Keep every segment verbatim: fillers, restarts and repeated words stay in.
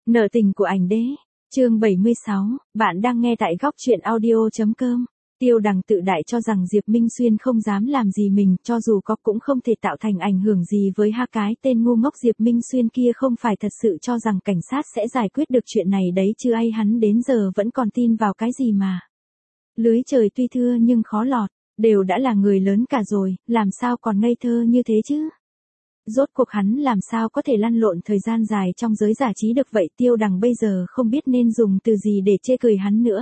Nợ tình của ảnh đế. Chương bảy mươi sáu, bạn đang nghe tại góc truyện audio chấm com. Tiêu Đằng tự đại cho rằng Diệp Minh Xuyên không dám làm gì mình, cho dù có cũng không thể tạo thành ảnh hưởng gì với ha cái tên ngu ngốc Diệp Minh Xuyên kia không phải thật sự cho rằng cảnh sát sẽ giải quyết được chuyện này đấy chứ ai hắn đến giờ vẫn còn tin vào cái gì mà. Lưới trời tuy thưa nhưng khó lọt, đều đã là người lớn cả rồi, làm sao còn ngây thơ như thế chứ? Rốt cuộc hắn làm sao có thể lăn lộn thời gian dài trong giới giải trí được vậy? Tiêu Đằng bây giờ không biết nên dùng từ gì để chê cười hắn nữa.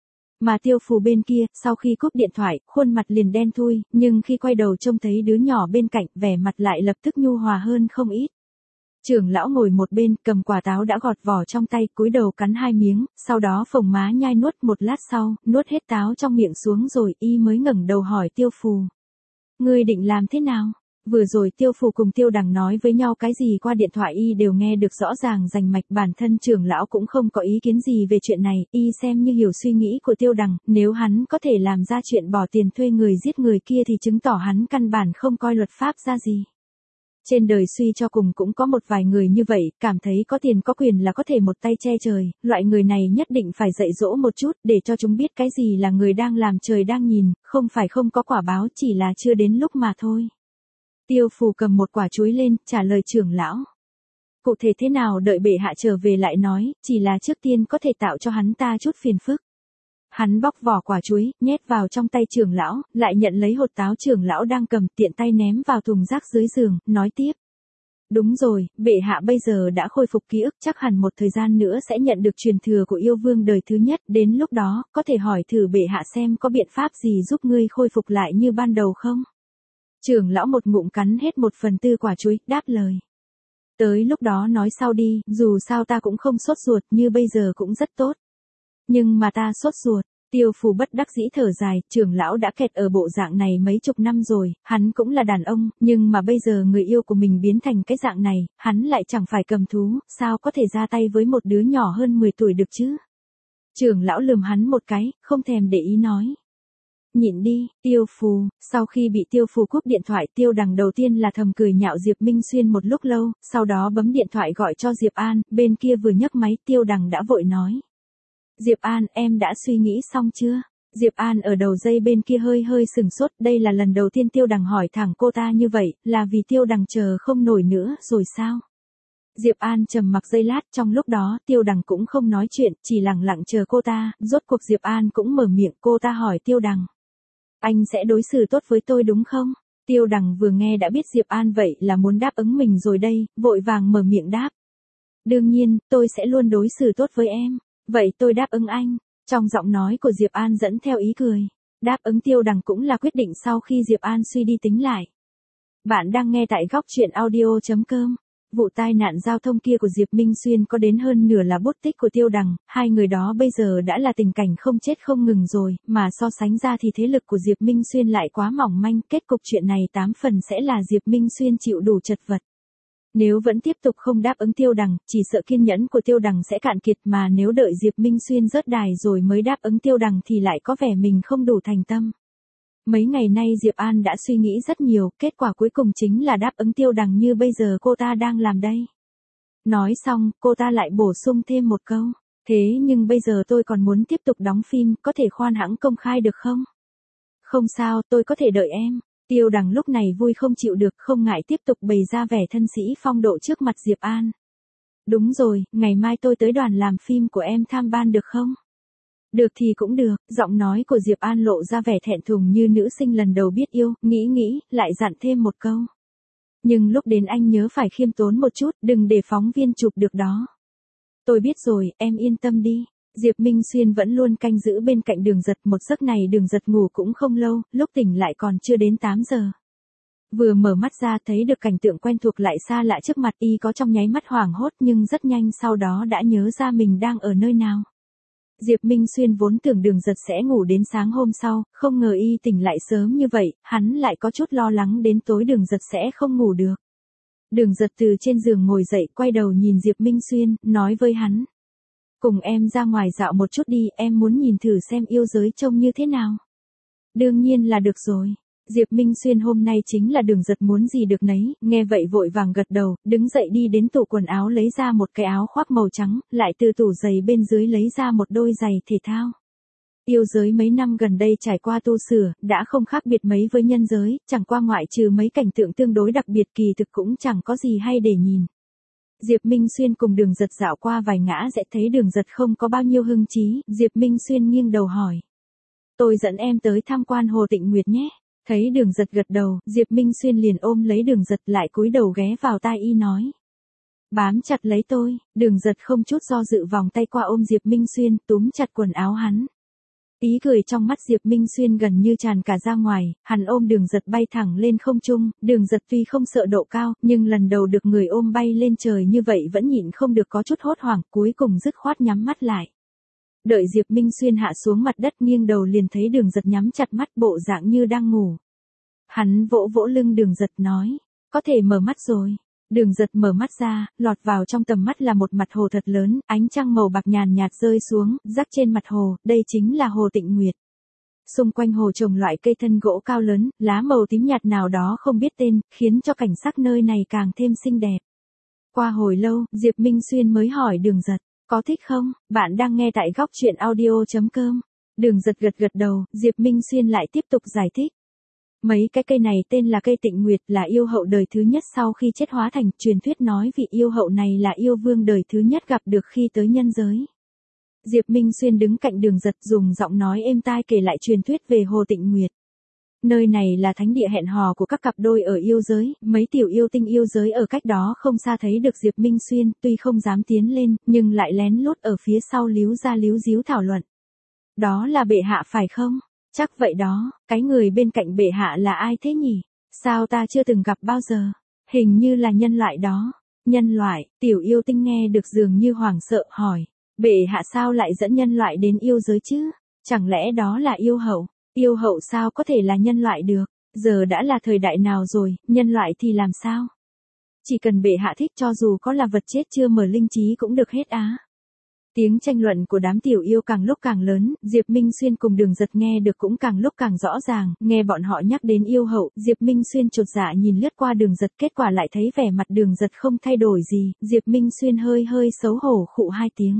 Mà Tiêu Phù bên kia, sau khi cúp điện thoại, khuôn mặt liền đen thui, nhưng khi quay đầu trông thấy đứa nhỏ bên cạnh, vẻ mặt lại lập tức nhu hòa hơn không ít. Trưởng lão ngồi một bên, cầm quả táo đã gọt vỏ trong tay, cúi đầu cắn hai miếng, sau đó phồng má nhai nuốt một lát sau, nuốt hết táo trong miệng xuống rồi y mới ngẩng đầu hỏi Tiêu Phù. Ngươi định làm thế nào? Vừa rồi Tiêu Phù cùng Tiêu Đằng nói với nhau cái gì qua điện thoại y đều nghe được rõ ràng rành mạch, bản thân trưởng lão cũng không có ý kiến gì về chuyện này, y xem như hiểu suy nghĩ của Tiêu Đằng, nếu hắn có thể làm ra chuyện bỏ tiền thuê người giết người kia thì chứng tỏ hắn căn bản không coi luật pháp ra gì. Trên đời suy cho cùng cũng có một vài người như vậy, cảm thấy có tiền có quyền là có thể một tay che trời, loại người này nhất định phải dạy dỗ một chút để cho chúng biết cái gì là người đang làm trời đang nhìn, không phải không có quả báo, chỉ là chưa đến lúc mà thôi. Tiêu Phù cầm một quả chuối lên, trả lời trưởng lão. Cụ thể thế nào đợi bệ hạ trở về lại nói, chỉ là trước tiên có thể tạo cho hắn ta chút phiền phức. Hắn bóc vỏ quả chuối, nhét vào trong tay trưởng lão, lại nhận lấy hột táo trưởng lão đang cầm, tiện tay ném vào thùng rác dưới giường, nói tiếp. Đúng rồi, bệ hạ bây giờ đã khôi phục ký ức, chắc hẳn một thời gian nữa sẽ nhận được truyền thừa của yêu vương đời thứ nhất, đến lúc đó, có thể hỏi thử bệ hạ xem có biện pháp gì giúp ngươi khôi phục lại như ban đầu không? Trưởng lão một ngụm cắn hết một phần tư quả chuối, đáp lời. Tới lúc đó nói sau đi, dù sao ta cũng không sốt ruột, như bây giờ cũng rất tốt. Nhưng mà ta sốt ruột. Tiêu Phù bất đắc dĩ thở dài, trưởng lão đã kẹt ở bộ dạng này mấy chục năm rồi, hắn cũng là đàn ông, nhưng mà bây giờ người yêu của mình biến thành cái dạng này, hắn lại chẳng phải cầm thú, sao có thể ra tay với một đứa nhỏ hơn mười tuổi được chứ? Trưởng lão lườm hắn một cái, không thèm để ý nói. Nhịn đi, Tiêu Phù. Sau khi bị Tiêu Phù cúp điện thoại, Tiêu Đằng đầu tiên là thầm cười nhạo Diệp Minh Xuyên một lúc lâu, sau đó bấm điện thoại gọi cho Diệp An, bên kia vừa nhấc máy, Tiêu Đằng đã vội nói. Diệp An, em đã suy nghĩ xong chưa? Diệp An ở đầu dây bên kia hơi hơi sừng sốt, đây là lần đầu tiên Tiêu Đằng hỏi thẳng cô ta như vậy, là vì Tiêu Đằng chờ không nổi nữa rồi sao? Diệp An trầm mặc giây lát, trong lúc đó Tiêu Đằng cũng không nói chuyện, chỉ lặng lặng chờ cô ta, rốt cuộc Diệp An cũng mở miệng, cô ta hỏi Tiêu Đằng. Anh sẽ đối xử tốt với tôi đúng không? Tiêu Đằng vừa nghe đã biết Diệp An vậy là muốn đáp ứng mình rồi đây, vội vàng mở miệng đáp. Đương nhiên, tôi sẽ luôn đối xử tốt với em. Vậy tôi đáp ứng anh. Trong giọng nói của Diệp An dẫn theo ý cười. Đáp ứng Tiêu Đằng cũng là quyết định sau khi Diệp An suy đi tính lại. Bạn đang nghe tại góc truyện audio chấm com. Vụ tai nạn giao thông kia của Diệp Minh Xuyên có đến hơn nửa là bút tích của Tiêu Đằng, hai người đó bây giờ đã là tình cảnh không chết không ngừng rồi, mà so sánh ra thì thế lực của Diệp Minh Xuyên lại quá mỏng manh, kết cục chuyện này tám phần sẽ là Diệp Minh Xuyên chịu đủ chật vật. Nếu vẫn tiếp tục không đáp ứng Tiêu Đằng, chỉ sợ kiên nhẫn của Tiêu Đằng sẽ cạn kiệt, mà nếu đợi Diệp Minh Xuyên rớt đài rồi mới đáp ứng Tiêu Đằng thì lại có vẻ mình không đủ thành tâm. Mấy ngày nay Diệp An đã suy nghĩ rất nhiều, kết quả cuối cùng chính là đáp ứng Tiêu Đằng như bây giờ cô ta đang làm đây. Nói xong, cô ta lại bổ sung thêm một câu. Thế nhưng bây giờ tôi còn muốn tiếp tục đóng phim, có thể khoan hãng công khai được không? Không sao, tôi có thể đợi em. Tiêu Đằng lúc này vui không chịu được, không ngại tiếp tục bày ra vẻ thân sĩ phong độ trước mặt Diệp An. Đúng rồi, ngày mai tôi tới đoàn làm phim của em tham ban được không? Được thì cũng được, giọng nói của Diệp An lộ ra vẻ thẹn thùng như nữ sinh lần đầu biết yêu, nghĩ nghĩ, lại dặn thêm một câu. Nhưng lúc đến anh nhớ phải khiêm tốn một chút, đừng để phóng viên chụp được đó. Tôi biết rồi, em yên tâm đi. Diệp Minh Xuyên vẫn luôn canh giữ bên cạnh Đường Giật, một giấc này Đường Giật ngủ cũng không lâu, lúc tỉnh lại còn chưa đến tám giờ. Vừa mở mắt ra thấy được cảnh tượng quen thuộc lại xa lạ trước mặt, y có trong nháy mắt hoảng hốt nhưng rất nhanh sau đó đã nhớ ra mình đang ở nơi nào. Diệp Minh Xuyên vốn tưởng Đường Giật sẽ ngủ đến sáng hôm sau, không ngờ y tỉnh lại sớm như vậy, hắn lại có chút lo lắng đến tối Đường Giật sẽ không ngủ được. Đường Giật từ trên giường ngồi dậy, quay đầu nhìn Diệp Minh Xuyên, nói với hắn. Cùng em ra ngoài dạo một chút đi, em muốn nhìn thử xem yêu giới trông như thế nào. Đương nhiên là được rồi. Diệp Minh Xuyên hôm nay chính là Đường Giật muốn gì được nấy, nghe vậy vội vàng gật đầu, đứng dậy đi đến tủ quần áo lấy ra một cái áo khoác màu trắng, lại từ tủ giày bên dưới lấy ra một đôi giày thể thao. Yêu giới mấy năm gần đây trải qua tu sửa, đã không khác biệt mấy với nhân giới, chẳng qua ngoại trừ mấy cảnh tượng tương đối đặc biệt kỳ thực cũng chẳng có gì hay để nhìn. Diệp Minh Xuyên cùng Đường Giật dạo qua vài ngã sẽ thấy Đường Giật không có bao nhiêu hưng trí, Diệp Minh Xuyên nghiêng đầu hỏi. Tôi dẫn em tới tham quan Hồ Tịnh Nguyệt nhé. Thấy Đường Giật gật đầu, Diệp Minh Xuyên liền ôm lấy Đường Giật lại cúi đầu ghé vào tai y nói. Bám chặt lấy tôi, Đường Giật không chút do dự vòng tay qua ôm Diệp Minh Xuyên, túm chặt quần áo hắn. Ý cười trong mắt Diệp Minh Xuyên gần như tràn cả ra ngoài, hắn ôm Đường Giật bay thẳng lên không trung, Đường Giật tuy không sợ độ cao, nhưng lần đầu được người ôm bay lên trời như vậy vẫn nhịn không được có chút hốt hoảng, cuối cùng dứt khoát nhắm mắt lại. Đợi Diệp Minh Xuyên hạ xuống mặt đất nghiêng đầu liền thấy Đường Giật nhắm chặt mắt bộ dạng như đang ngủ. Hắn vỗ vỗ lưng Đường Giật nói, có thể mở mắt rồi. Đường Giật mở mắt ra, lọt vào trong tầm mắt là một mặt hồ thật lớn, ánh trăng màu bạc nhàn nhạt rơi xuống, rắc trên mặt hồ, đây chính là Hồ Tịnh Nguyệt. Xung quanh hồ trồng loại cây thân gỗ cao lớn, lá màu tím nhạt nào đó không biết tên, khiến cho cảnh sắc nơi này càng thêm xinh đẹp. Qua hồi lâu, Diệp Minh Xuyên mới hỏi Đường Giật, có thích không? Bạn đang nghe tại góc truyện audio chấm com. Đường Giật gật gật đầu, Diệp Minh Xuyên lại tiếp tục giải thích. Mấy cái cây này tên là cây Tịnh Nguyệt, là yêu hậu đời thứ nhất sau khi chết hóa thành, truyền thuyết nói vị yêu hậu này là yêu vương đời thứ nhất gặp được khi tới nhân giới. Diệp Minh Xuyên đứng cạnh Đường Giật dùng giọng nói êm tai kể lại truyền thuyết về Hồ Tịnh Nguyệt. Nơi này là thánh địa hẹn hò của các cặp đôi ở yêu giới, mấy tiểu yêu tinh yêu giới ở cách đó không xa thấy được Diệp Minh Xuyên, tuy không dám tiến lên, nhưng lại lén lút ở phía sau líu ra líu díu thảo luận. Đó là bệ hạ phải không? Chắc vậy đó, cái người bên cạnh bệ hạ là ai thế nhỉ? Sao ta chưa từng gặp bao giờ? Hình như là nhân loại đó. Nhân loại, tiểu yêu tinh nghe được dường như hoảng sợ hỏi. Bệ hạ sao lại dẫn nhân loại đến yêu giới chứ? Chẳng lẽ đó là yêu hậu? Yêu hậu sao có thể là nhân loại được? Giờ đã là thời đại nào rồi, nhân loại thì làm sao? Chỉ cần bệ hạ thích cho dù có là vật chết chưa mở linh trí cũng được hết á. Tiếng tranh luận của đám tiểu yêu càng lúc càng lớn, Diệp Minh Xuyên cùng Đường Giật nghe được cũng càng lúc càng rõ ràng, nghe bọn họ nhắc đến yêu hậu, Diệp Minh Xuyên chột dạ nhìn lướt qua Đường Giật, kết quả lại thấy vẻ mặt Đường Giật không thay đổi gì, Diệp Minh Xuyên hơi hơi xấu hổ khụ hai tiếng.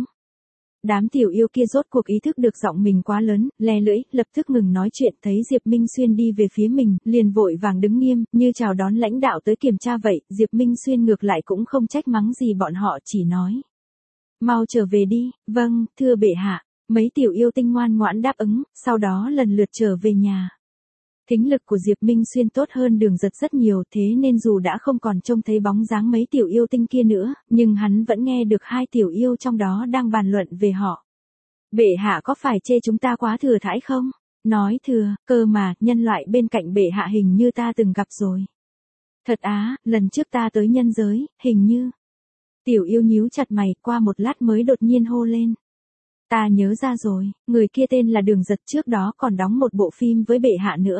Đám tiểu yêu kia rốt cuộc ý thức được giọng mình quá lớn, le lưỡi, lập tức ngừng nói chuyện, thấy Diệp Minh Xuyên đi về phía mình, liền vội vàng đứng nghiêm, như chào đón lãnh đạo tới kiểm tra vậy, Diệp Minh Xuyên ngược lại cũng không trách mắng gì bọn họ, chỉ nói. Mau trở về đi, vâng, thưa bệ hạ, mấy tiểu yêu tinh ngoan ngoãn đáp ứng, sau đó lần lượt trở về nhà. Thính lực của Diệp Minh Xuyên tốt hơn Đường Giật rất nhiều, thế nên dù đã không còn trông thấy bóng dáng mấy tiểu yêu tinh kia nữa, nhưng hắn vẫn nghe được hai tiểu yêu trong đó đang bàn luận về họ. Bệ hạ có phải chê chúng ta quá thừa thãi không? Nói thừa, cơ mà, nhân loại bên cạnh bệ hạ hình như ta từng gặp rồi. Thật á, lần trước ta tới nhân giới, hình như. Tiểu yêu nhíu chặt mày, qua một lát mới đột nhiên hô lên. Ta nhớ ra rồi, người kia tên là Đường Giật, trước đó còn đóng một bộ phim với bệ hạ nữa.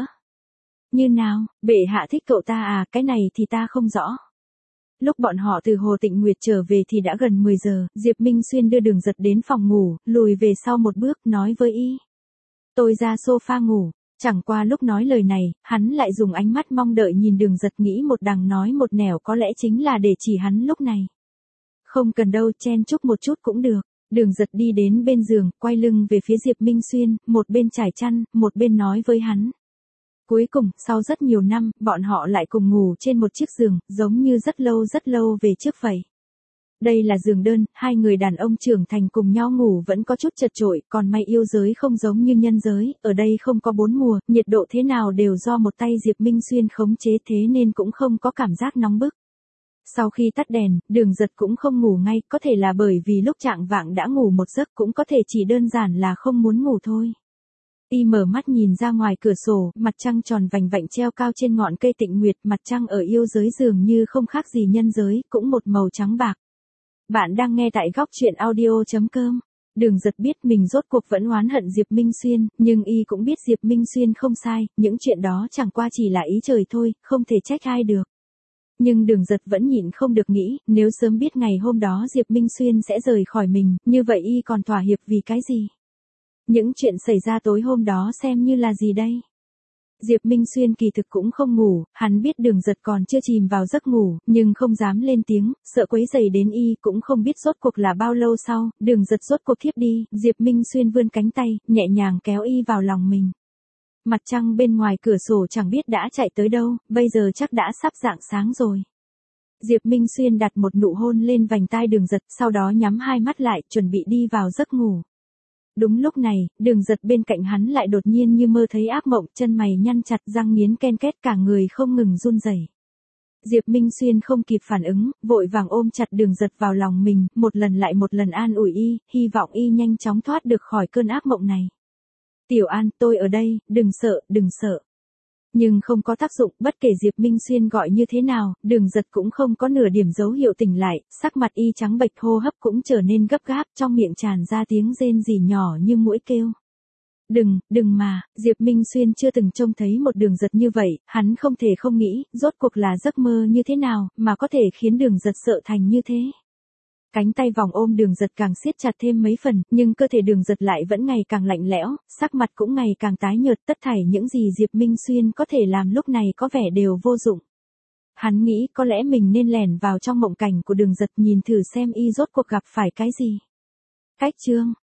Như nào, bệ hạ thích cậu ta à, cái này thì ta không rõ. Lúc bọn họ từ Hồ Tịnh Nguyệt trở về thì đã gần mười giờ, Diệp Minh Xuyên đưa Đường Giật đến phòng ngủ, lùi về sau một bước, nói với y. Tôi ra sofa ngủ, chẳng qua lúc nói lời này, hắn lại dùng ánh mắt mong đợi nhìn Đường Giật, nghĩ một đằng nói một nẻo, có lẽ chính là để chỉ hắn lúc này. Không cần đâu, chen chúc một chút cũng được. Đường Giật đi đến bên giường, quay lưng về phía Diệp Minh Xuyên, một bên trải chăn, một bên nói với hắn. Cuối cùng, sau rất nhiều năm, bọn họ lại cùng ngủ trên một chiếc giường, giống như rất lâu rất lâu về trước vậy. Đây là giường đơn, hai người đàn ông trưởng thành cùng nhau ngủ vẫn có chút chật chội, còn may yêu giới không giống như nhân giới, ở đây không có bốn mùa, nhiệt độ thế nào đều do một tay Diệp Minh Xuyên khống chế, thế nên cũng không có cảm giác nóng bức. Sau khi tắt đèn, Đường Giật cũng không ngủ ngay, có thể là bởi vì lúc trạng vạng đã ngủ một giấc, cũng có thể chỉ đơn giản là không muốn ngủ thôi. Y mở mắt nhìn ra ngoài cửa sổ, mặt trăng tròn vành vạnh treo cao trên ngọn cây Tịnh Nguyệt, mặt trăng ở yêu giới dường như không khác gì nhân giới, cũng một màu trắng bạc. Bạn đang nghe tại góc truyện audio chấm com. Đường Giật biết mình rốt cuộc vẫn oán hận Diệp Minh Xuyên, nhưng y cũng biết Diệp Minh Xuyên không sai, những chuyện đó chẳng qua chỉ là ý trời thôi, không thể trách ai được. Nhưng Đường Giật vẫn nhịn không được nghĩ, nếu sớm biết ngày hôm đó Diệp Minh Xuyên sẽ rời khỏi mình, như vậy y còn thỏa hiệp vì cái gì? Những chuyện xảy ra tối hôm đó xem như là gì đây? Diệp Minh Xuyên kỳ thực cũng không ngủ, hắn biết Đường Giật còn chưa chìm vào giấc ngủ, nhưng không dám lên tiếng, sợ quấy rầy đến y, cũng không biết rốt cuộc là bao lâu sau, Đường Giật rốt cuộc thiếp đi, Diệp Minh Xuyên vươn cánh tay, nhẹ nhàng kéo y vào lòng mình. Mặt trăng bên ngoài cửa sổ chẳng biết đã chạy tới đâu, bây giờ chắc đã sắp rạng sáng rồi. Diệp Minh Xuyên đặt một nụ hôn lên vành tai Đường Giật, sau đó nhắm hai mắt lại, chuẩn bị đi vào giấc ngủ. Đúng lúc này, Đường Giật bên cạnh hắn lại đột nhiên như mơ thấy ác mộng, chân mày nhăn chặt, răng nghiến ken két, cả người không ngừng run rẩy. Diệp Minh Xuyên không kịp phản ứng, vội vàng ôm chặt Đường Giật vào lòng mình, một lần lại một lần an ủi y, hy vọng y nhanh chóng thoát được khỏi cơn ác mộng này. Tiểu An, tôi ở đây, đừng sợ, đừng sợ. Nhưng không có tác dụng, bất kể Diệp Minh Xuyên gọi như thế nào, Đường Giật cũng không có nửa điểm dấu hiệu tỉnh lại, sắc mặt y trắng bệch, hô hấp cũng trở nên gấp gáp, trong miệng tràn ra tiếng rên rỉ nhỏ như muỗi kêu. Đừng, đừng mà, Diệp Minh Xuyên chưa từng trông thấy một Đường Giật như vậy, hắn không thể không nghĩ, rốt cuộc là giấc mơ như thế nào, mà có thể khiến Đường Giật sợ thành như thế. Cánh tay vòng ôm Đường Giật càng siết chặt thêm mấy phần, nhưng cơ thể Đường Giật lại vẫn ngày càng lạnh lẽo, sắc mặt cũng ngày càng tái nhợt, tất thảy những gì Diệp Minh Xuyên có thể làm lúc này có vẻ đều vô dụng. Hắn nghĩ có lẽ mình nên lẻn vào trong mộng cảnh của Đường Giật, nhìn thử xem y rốt cuộc gặp phải cái gì. Cách chương